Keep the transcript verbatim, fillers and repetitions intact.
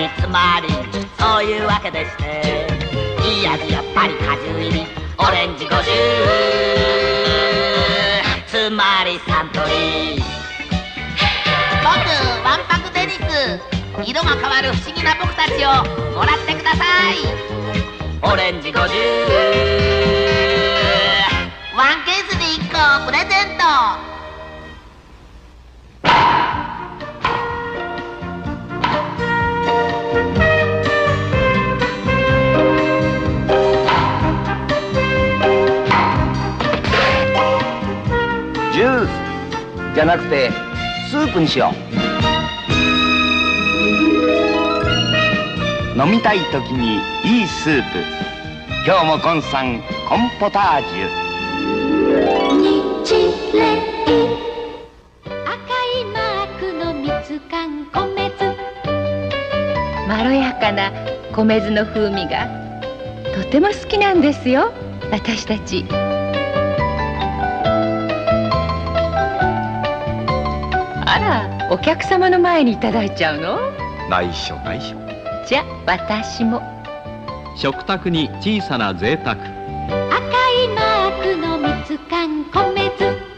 につまりそういうわけでして、いい味やっぱり果汁入りオレンジごじゅう、つまりサントリー。 僕わんぱくデニス、色が変わる不思議な僕たちをもらってください。 オレンジごじゅう、 ワンケースにいっこプレゼント。 ジュースじゃなくてスープにしよう。飲みたい時にいいスープ、今日もコンさんコンポタージュ。 日霊赤いマークの蜜柑米酢、まろやかな米酢の風味がとても好きなんですよ、私たち。あら、お客様の前にいただいちゃうの？ 内緒内緒。 じゃ私も。 食卓に小さな贅沢。 赤いマークの蜜柑米酢。